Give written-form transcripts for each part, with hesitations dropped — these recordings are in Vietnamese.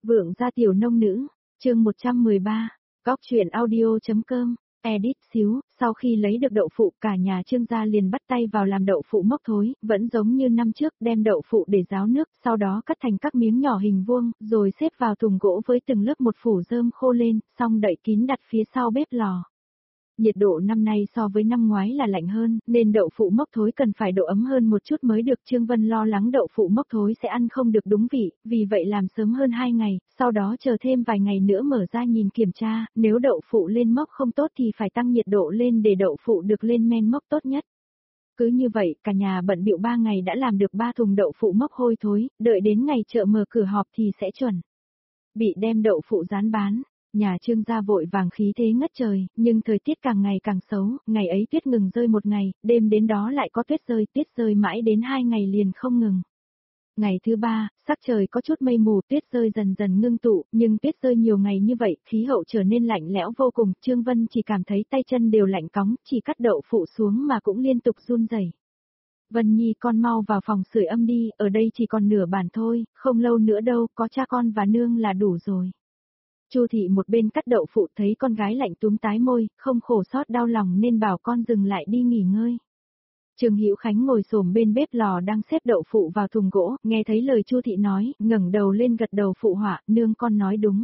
Vượng gia tiểu nông nữ, chương 113, Cóc truyện audio.com, edit xíu, sau khi lấy được đậu phụ cả nhà Trương gia liền bắt tay vào làm đậu phụ mốc thối, vẫn giống như năm trước đem đậu phụ để ráo nước, sau đó cắt thành các miếng nhỏ hình vuông, rồi xếp vào thùng gỗ với từng lớp một phủ rơm khô lên, xong đậy kín đặt phía sau bếp lò. Nhiệt độ năm nay so với năm ngoái là lạnh hơn, nên đậu phụ mốc thối cần phải độ ấm hơn một chút mới được. Trương Vân lo lắng đậu phụ mốc thối sẽ ăn không được đúng vị, vì vậy làm sớm hơn 2 ngày, sau đó chờ thêm vài ngày nữa mở ra nhìn kiểm tra, nếu đậu phụ lên mốc không tốt thì phải tăng nhiệt độ lên để đậu phụ được lên men mốc tốt nhất. Cứ như vậy, cả nhà bận bịu 3 ngày đã làm được 3 thùng đậu phụ mốc hôi thối, đợi đến ngày chợ mở cửa họp thì sẽ chuẩn bị đem đậu phụ rán bán. Nhà Trương gia vội vàng khí thế ngất trời, nhưng thời tiết càng ngày càng xấu, ngày ấy tuyết ngừng rơi một ngày, đêm đến đó lại có tuyết rơi mãi đến 2 ngày liền không ngừng. Ngày thứ 3, sắc trời có chút mây mù, tuyết rơi dần dần ngưng tụ, nhưng tuyết rơi nhiều ngày như vậy, khí hậu trở nên lạnh lẽo vô cùng. Trương Vân chỉ cảm thấy tay chân đều lạnh cóng, chỉ cắt đậu phụ xuống mà cũng liên tục run rẩy. Vân Nhi, con mau vào phòng sưởi ấm đi, ở đây chỉ còn nửa bàn thôi, không lâu nữa đâu, có cha con và nương là đủ rồi. Chu thị một bên cắt đậu phụ thấy con gái lạnh túm tái môi, không khổ sót đau lòng nên bảo con dừng lại đi nghỉ ngơi. Trương Hữu Khánh ngồi xổm bên bếp lò đang xếp đậu phụ vào thùng gỗ, nghe thấy lời Chu thị nói, ngẩng đầu lên gật đầu phụ họa, nương con nói đúng.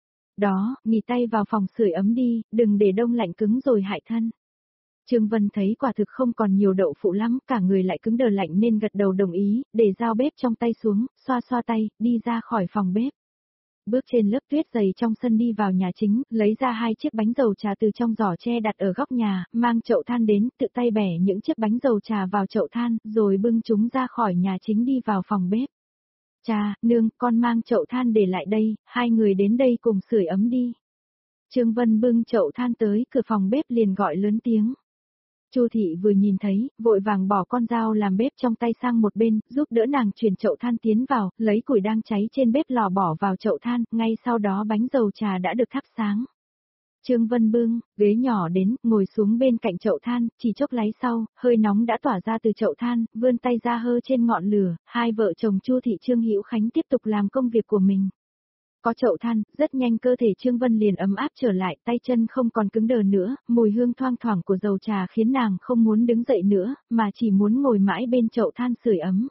Đó, nghỉ tay vào phòng sưởi ấm đi, đừng để đông lạnh cứng rồi hại thân. Trương Vân thấy quả thực không còn nhiều đậu phụ lắm, cả người lại cứng đờ lạnh nên gật đầu đồng ý, để dao bếp trong tay xuống, xoa xoa tay, đi ra khỏi phòng bếp. Bước trên lớp tuyết dày trong sân đi vào nhà chính, lấy ra 2 chiếc bánh dầu trà từ trong giỏ tre đặt ở góc nhà, mang chậu than đến, tự tay bẻ những chiếc bánh dầu trà vào chậu than, rồi bưng chúng ra khỏi nhà chính đi vào phòng bếp. Cha, nương, con mang chậu than để lại đây, hai người đến đây cùng sưởi ấm đi. Trương Vân bưng chậu than tới cửa phòng bếp liền gọi lớn tiếng. Chu thị vừa nhìn thấy, vội vàng bỏ con dao làm bếp trong tay sang một bên, giúp đỡ nàng chuyển chậu than tiến vào, lấy củi đang cháy trên bếp lò bỏ vào chậu than, ngay sau đó bánh dầu trà đã được thắp sáng. Trương Vân bưng ghế nhỏ đến, ngồi xuống bên cạnh chậu than, chỉ chốc lát sau, hơi nóng đã tỏa ra từ chậu than, vươn tay ra hơ trên ngọn lửa, hai vợ chồng Chu thị Trương Hữu Khánh tiếp tục làm công việc của mình. Có chậu than, rất nhanh cơ thể Trương Vân liền ấm áp trở lại, tay chân không còn cứng đờ nữa, mùi hương thoang thoảng của dầu trà khiến nàng không muốn đứng dậy nữa, mà chỉ muốn ngồi mãi bên chậu than sưởi ấm.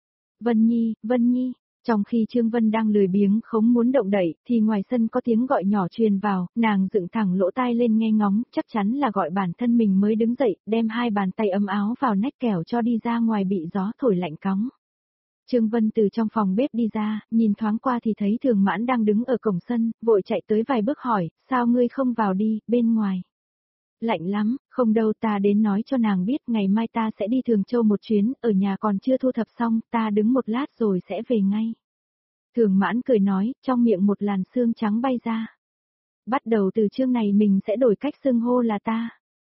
Vân Nhi, trong khi Trương Vân đang lười biếng không muốn động đậy, thì ngoài sân có tiếng gọi nhỏ truyền vào, nàng dựng thẳng lỗ tai lên nghe ngóng, chắc chắn là gọi bản thân mình mới đứng dậy, đem 2 bàn tay ấm áo vào nách kẻo cho đi ra ngoài bị gió thổi lạnh cóng. Trương Vân từ trong phòng bếp đi ra, nhìn thoáng qua thì thấy Thường Mãn đang đứng ở cổng sân, vội chạy tới vài bước hỏi, sao ngươi không vào đi, bên ngoài. Lạnh lắm, không đâu, ta đến nói cho nàng biết ngày mai ta sẽ đi Thường Châu một chuyến, ở nhà còn chưa thu thập xong, ta đứng một lát rồi sẽ về ngay. Thường Mãn cười nói, trong miệng một làn sương trắng bay ra. Bắt đầu từ chương này mình sẽ đổi cách xưng hô là ta.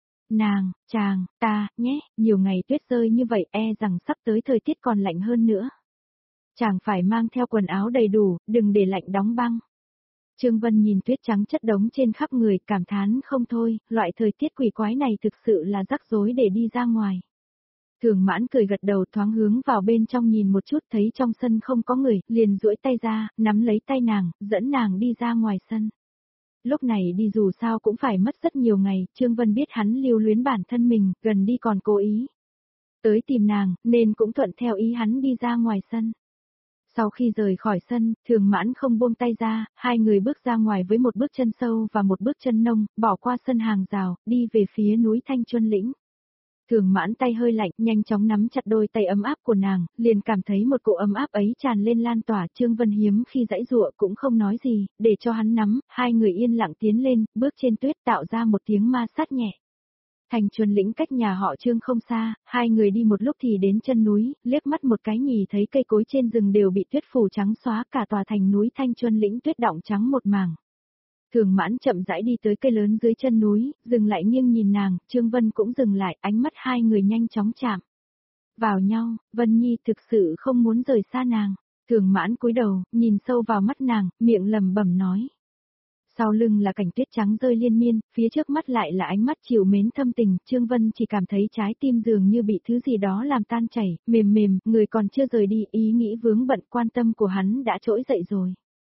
Nàng, chàng, ta, nhé, nhiều ngày tuyết rơi như vậy e rằng sắp tới thời tiết còn lạnh hơn nữa. Chàng phải mang theo quần áo đầy đủ, đừng để lạnh đóng băng. Trương Vân nhìn tuyết trắng chất đống trên khắp người, cảm thán không thôi, loại thời tiết quỷ quái này thực sự là rắc rối để đi ra ngoài. Thường Mãn cười gật đầu thoáng hướng vào bên trong nhìn một chút thấy trong sân không có người, liền duỗi tay ra, nắm lấy tay nàng, dẫn nàng đi ra ngoài sân. Lúc này đi dù sao cũng phải mất rất nhiều ngày, Trương Vân biết hắn lưu luyến bản thân mình, gần đi còn cố ý tới tìm nàng, nên cũng thuận theo ý hắn đi ra ngoài sân. Sau khi rời khỏi sân, Thường Mãn không buông tay ra, hai người bước ra ngoài với một bước chân sâu và một bước chân nông, bỏ qua sân hàng rào, đi về phía núi Thanh Chuân Lĩnh. Thường Mãn tay hơi lạnh, nhanh chóng nắm chặt đôi tay ấm áp của nàng, liền cảm thấy một cỗ ấm áp ấy tràn lên lan tỏa. Trương Vân hiếm khi giãy giụa cũng không nói gì, để cho hắn nắm, hai người yên lặng tiến lên, bước trên tuyết tạo ra một tiếng ma sát nhẹ. Thanh Chuân Lĩnh cách nhà họ Trương không xa, hai người đi một lúc thì đến chân núi, liếc mắt một cái nhì thấy cây cối trên rừng đều bị tuyết phủ trắng xóa, cả tòa thành núi Thanh Chuân Lĩnh tuyết đọng trắng một mảng. Thường Mãn chậm rãi đi tới cây lớn dưới chân núi, dừng lại nghiêng nhìn nàng, Trương Vân cũng dừng lại, ánh mắt hai người nhanh chóng chạm vào nhau. Vân Nhi thực sự không muốn rời xa nàng. Thường Mãn cúi đầu, nhìn sâu vào mắt nàng, miệng lẩm bẩm nói. Sau lưng là cảnh tuyết trắng rơi liên miên, phía trước mắt lại là ánh mắt trìu mến thâm tình, Trương Vân chỉ cảm thấy trái tim dường như bị thứ gì đó làm tan chảy, mềm mềm, người còn chưa rời đi, ý nghĩ vướng bận quan tâm của hắn đã trỗi dậy rồi.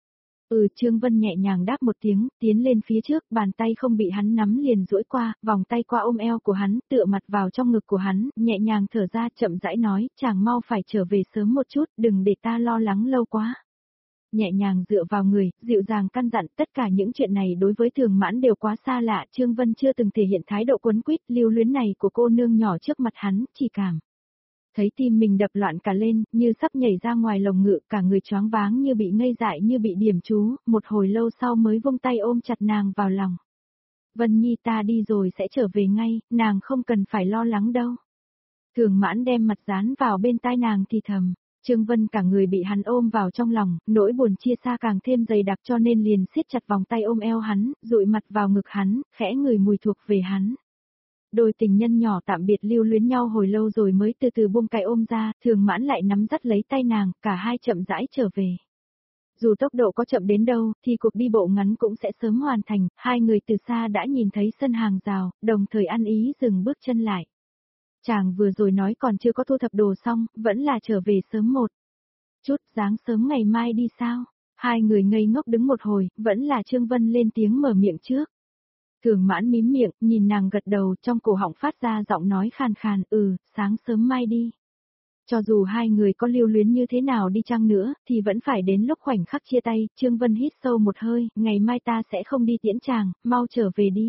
Trương Vân nhẹ nhàng đáp một tiếng, tiến lên phía trước, bàn tay không bị hắn nắm liền duỗi qua, vòng tay qua ôm eo của hắn, tựa mặt vào trong ngực của hắn, nhẹ nhàng thở ra, chậm rãi nói, chàng mau phải trở về sớm một chút, đừng để ta lo lắng lâu quá. Nhẹ nhàng dựa vào người, dịu dàng căn dặn, tất cả những chuyện này đối với Thường Mãn đều quá xa lạ, Trương Vân chưa từng thể hiện thái độ quấn quýt lưu luyến này của cô nương nhỏ trước mặt hắn, chỉ cảm thấy tim mình đập loạn cả lên, như sắp nhảy ra ngoài lồng ngực, cả người choáng váng như bị ngây dại như bị điểm chú, một hồi lâu sau mới vung tay ôm chặt nàng vào lòng. Vân Nhi, ta đi rồi sẽ trở về ngay, nàng không cần phải lo lắng đâu. Thường Mãn đem mặt dán vào bên tai nàng thì thầm. Trương Vân cả người bị hắn ôm vào trong lòng, nỗi buồn chia xa càng thêm dày đặc cho nên liền siết chặt vòng tay ôm eo hắn, dụi mặt vào ngực hắn, khẽ ngửi mùi thuộc về hắn. Đôi tình nhân nhỏ tạm biệt lưu luyến nhau hồi lâu rồi mới từ từ buông cái ôm ra, Thường Mãn lại nắm dắt lấy tay nàng, cả hai chậm rãi trở về. Dù tốc độ có chậm đến đâu, thì cuộc đi bộ ngắn cũng sẽ sớm hoàn thành, hai người từ xa đã nhìn thấy sân hàng rào, đồng thời ăn ý dừng bước chân lại. Chàng vừa rồi nói còn chưa có thu thập đồ xong, vẫn là trở về sớm một chút, sáng sớm ngày mai đi sao? Hai người ngây ngốc đứng một hồi, vẫn là Trương Vân lên tiếng mở miệng trước. Thường Mãn mím miệng, nhìn nàng gật đầu, trong cổ họng phát ra giọng nói khàn khàn, sáng sớm mai đi. Cho dù hai người có lưu luyến như thế nào đi chăng nữa, thì vẫn phải đến lúc khoảnh khắc chia tay, Trương Vân hít sâu một hơi, ngày mai ta sẽ không đi tiễn chàng, mau trở về đi.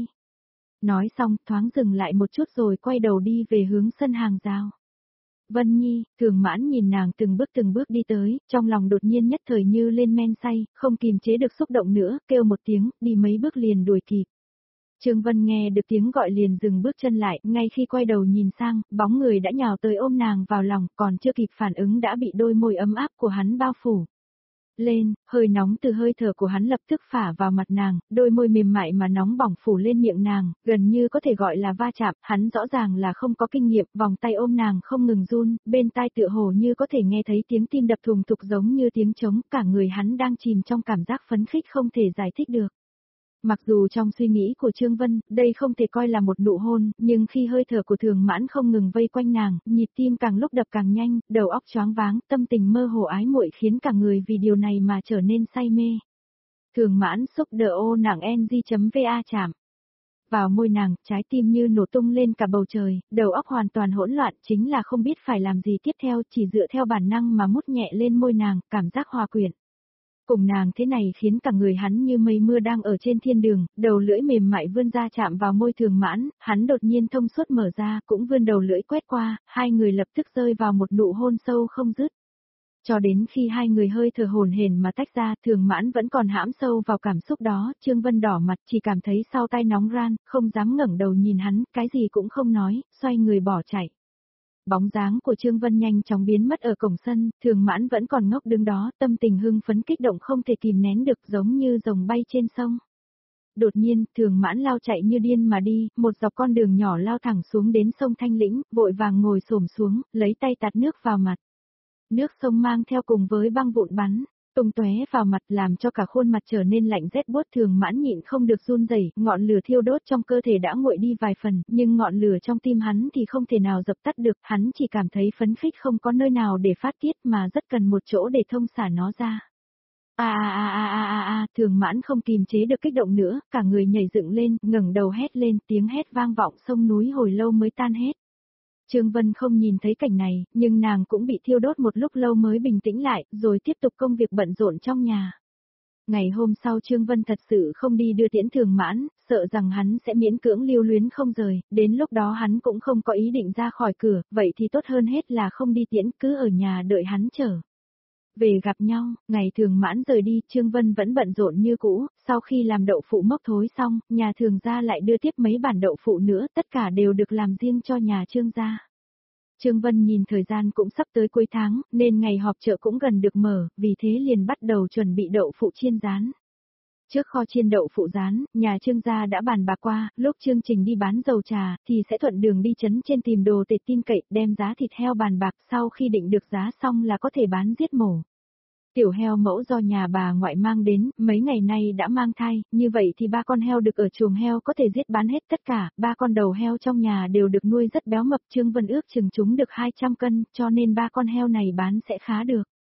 Nói xong, thoáng dừng lại một chút rồi quay đầu đi về hướng sân hàng rào. Vân Nhi, Thường Mãn nhìn nàng từng bước đi tới, trong lòng đột nhiên nhất thời như lên men say, không kìm chế được xúc động nữa, kêu một tiếng, đi mấy bước liền đuổi kịp. Trương Vân nghe được tiếng gọi liền dừng bước chân lại, ngay khi quay đầu nhìn sang, bóng người đã nhào tới ôm nàng vào lòng, còn chưa kịp phản ứng đã bị đôi môi ấm áp của hắn bao phủ. Lên, hơi nóng từ hơi thở của hắn lập tức phả vào mặt nàng, đôi môi mềm mại mà nóng bỏng phủ lên miệng nàng, gần như có thể gọi là va chạm, hắn rõ ràng là không có kinh nghiệm, vòng tay ôm nàng không ngừng run, bên tai tựa hồ như có thể nghe thấy tiếng tim đập thùng thục giống như tiếng trống, cả người hắn đang chìm trong cảm giác phấn khích không thể giải thích được. Mặc dù trong suy nghĩ của Trương Vân, đây không thể coi là một nụ hôn, nhưng khi hơi thở của Thường Mãn không ngừng vây quanh nàng, nhịp tim càng lúc đập càng nhanh, đầu óc choáng váng, tâm tình mơ hồ ái muội khiến cả người vì điều này mà trở nên say mê. Thường Mãn xúc đờ ô nàng ng.va chạm vào môi nàng, trái tim như nổ tung lên cả bầu trời, đầu óc hoàn toàn hỗn loạn, chính là không biết phải làm gì tiếp theo, chỉ dựa theo bản năng mà mút nhẹ lên môi nàng, cảm giác hòa quyện. Cùng nàng thế này khiến cả người hắn như mây mưa đang ở trên thiên đường, đầu lưỡi mềm mại vươn ra chạm vào môi Thường Mãn, hắn đột nhiên thông suốt mở ra, cũng vươn đầu lưỡi quét qua, hai người lập tức rơi vào một nụ hôn sâu không dứt. Cho đến khi hai người hơi thở hổn hển mà tách ra, Thường Mãn vẫn còn hãm sâu vào cảm xúc đó, Trương Vân đỏ mặt chỉ cảm thấy sau tai nóng ran, không dám ngẩng đầu nhìn hắn, cái gì cũng không nói, xoay người bỏ chạy. Bóng dáng của Trương Vân nhanh chóng biến mất ở cổng sân, Thường Mãn vẫn còn ngốc đứng đó, tâm tình hưng phấn kích động không thể kìm nén được giống như rồng bay trên sông. Đột nhiên, Thường Mãn lao chạy như điên mà đi, một dọc con đường nhỏ lao thẳng xuống đến sông Thanh Lĩnh, vội vàng ngồi xổm xuống, lấy tay tạt nước vào mặt. Nước sông mang theo cùng với băng vụn bắn, tung tóe vào mặt làm cho cả khuôn mặt trở nên lạnh rét buốt. Thường Mãn nhịn không được run rẩy, ngọn lửa thiêu đốt trong cơ thể đã nguội đi vài phần, nhưng ngọn lửa trong tim hắn thì không thể nào dập tắt được, hắn chỉ cảm thấy phấn khích không có nơi nào để phát tiết mà rất cần một chỗ để thông xả nó ra. Thường Mãn không kìm chế được kích động nữa, cả người nhảy dựng lên, ngẩng đầu hét lên, tiếng hét vang vọng sông núi hồi lâu mới tan hết. Trương Vân không nhìn thấy cảnh này, nhưng nàng cũng bị thiêu đốt một lúc lâu mới bình tĩnh lại, rồi tiếp tục công việc bận rộn trong nhà. Ngày hôm sau Trương Vân thật sự không đi đưa tiễn Thường Mãn, sợ rằng hắn sẽ miễn cưỡng lưu luyến không rời, đến lúc đó hắn cũng không có ý định ra khỏi cửa, vậy thì tốt hơn hết là không đi tiễn, cứ ở nhà đợi hắn trở về gặp nhau. Ngày Thường Mãn rời đi, Trương Vân vẫn bận rộn như cũ, sau khi làm đậu phụ mốc thối xong, nhà Thường gia lại đưa tiếp mấy bản đậu phụ nữa, tất cả đều được làm riêng cho nhà Trương gia. Trương Vân nhìn thời gian cũng sắp tới cuối tháng, nên ngày họp chợ cũng gần được mở, vì thế liền bắt đầu chuẩn bị đậu phụ chiên rán. Trước kho chiên đậu phụ rán, nhà Trương gia đã bàn bạc qua, lúc chương trình đi bán dầu trà, thì sẽ thuận đường đi trấn trên tìm đồ tệ tin cậy, đem giá thịt heo bàn bạc, sau khi định được giá xong là có thể bán giết mổ. Tiểu heo mẫu do nhà bà ngoại mang đến, mấy ngày nay đã mang thai, như vậy thì 3 con heo được ở chuồng heo có thể giết bán hết tất cả, 3 con đầu heo trong nhà đều được nuôi rất béo mập. Trương Vân ước chừng chúng được 200 cân, cho nên 3 con heo này bán sẽ khá được.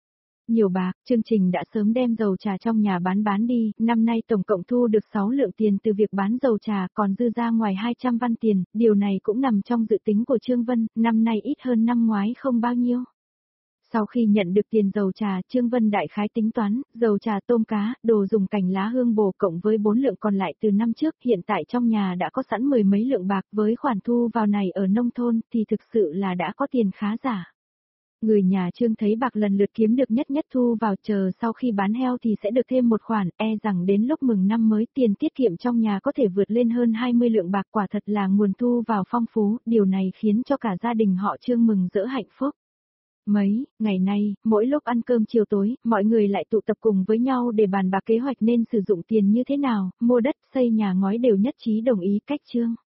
Nhiều bạc, chương trình đã sớm đem dầu trà trong nhà bán đi, năm nay tổng cộng thu được 6 lượng tiền từ việc bán dầu trà, còn dư ra ngoài 200 văn tiền, điều này cũng nằm trong dự tính của Trương Vân, năm nay ít hơn năm ngoái không bao nhiêu. Sau khi nhận được tiền dầu trà, Trương Vân đại khái tính toán, dầu trà tôm cá, đồ dùng cành lá hương bồ cộng với 4 lượng còn lại từ năm trước, hiện tại trong nhà đã có sẵn mười mấy lượng bạc, với khoản thu vào này ở nông thôn thì thực sự là đã có tiền khá giả. Người nhà Trương thấy bạc lần lượt kiếm được nhất thu vào, chờ sau khi bán heo thì sẽ được thêm một khoản, rằng đến lúc mừng năm mới tiền tiết kiệm trong nhà có thể vượt lên hơn 20 lượng bạc, quả thật là nguồn thu vào phong phú, điều này khiến cho cả gia đình họ Trương mừng rỡ hạnh phúc. Mấy ngày nay, mỗi lúc ăn cơm chiều tối, mọi người lại tụ tập cùng với nhau để bàn bạc kế hoạch nên sử dụng tiền như thế nào, mua đất, xây nhà ngói đều nhất trí đồng ý cách Trương